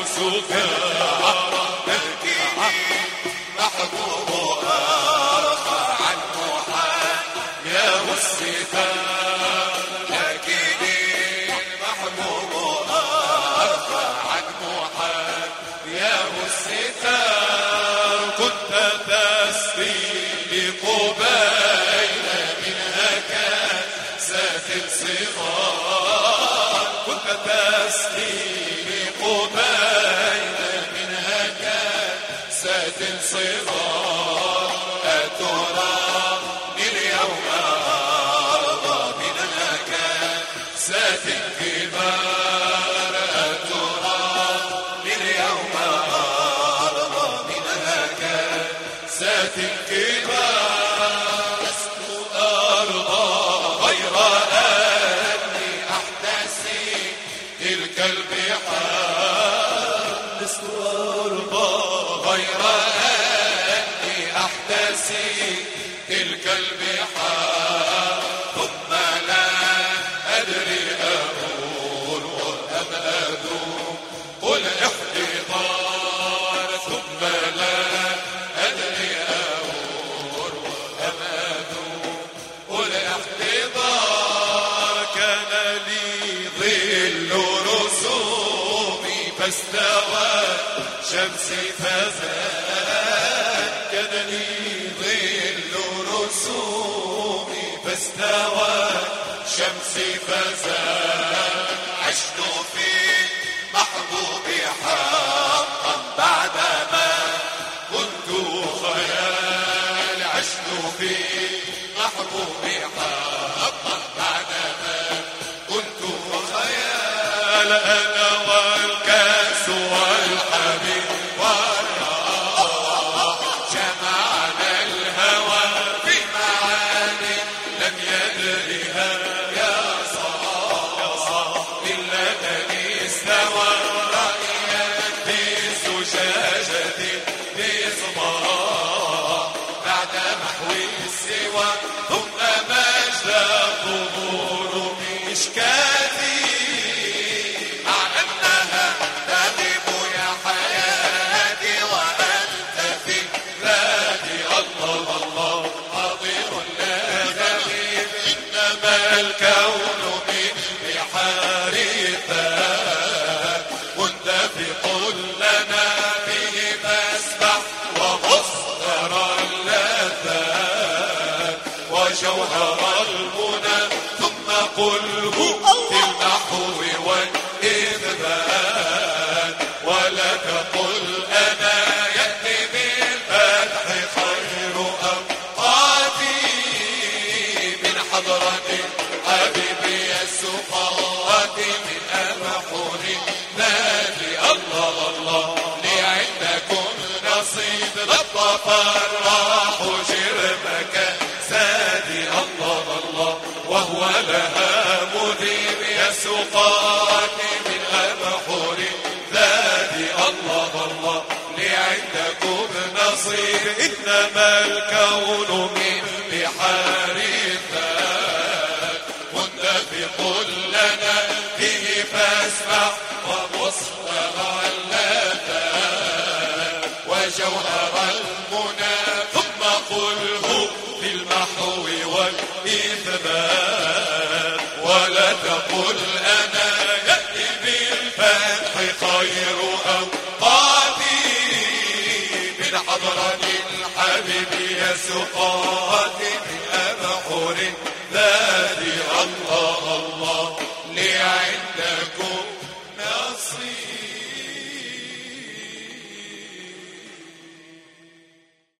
سكارى تبكيني محبوب أرخى عن محال يا والستار تبكيني محبوب أرخى عن محال يا والستار كنت تسري لقبيل منها كاسات صغار كنت تسري لقبيل منها كاسات صغار أترى اليوم أرضى منها كاسات كبار أترى اليوم أرضى منها كاسات كبار لست أرضى غير أني أحتسي تلك البحار لست أرضى غير أني أحتسي تلك البحار ثم لا أدري أقول أم أذوب قل احتضار ثم لا أدري أقول أم أذوب قل احتضار كان لي ظل رسومي فاستوى شمسي فزاد كان لي ظل رسومي فاستوى شمسي فزاد عشت في محبوبي حقا بعدما كنت خيال عشت في محبوبي حقا بعدما كنت خيال أنا والكاس والحبيب والراح جمعنا الهوى في معاني لم يدرها يا صاح للذي استوى رأيا في زجاجة بصباح بعد محو السوى ثم مجد الظهور بإشكالي مع أنها تغيب يا حياتي وأنت في ذاتي الله الله حاضر لا غريب إنما الكون من بحار الذات منتفق لنا به فاسبح ومصدر اللذات وجوهر المنى ثم قله في المحو والإثبات ولا تقل أنا يأتي بالفتح خير أوقاتي من حضرة حبيبي السقاط من أمحور نادي الله الله لي عندكم نصيب لطف الراح جرمك سادي الله الله وهو لها مذيب يسقاط من أمحور نادي الله الله لي عندكم نصيب إنما الكون من بحار الذات منتفق لنا به فاسمع ومصدر اللذات وجوهر المنى ثم قله في المحو والإثبات ولا تقل أنا يأتي بالفتح خير أوقاتي من حضرة الحبيب يسقى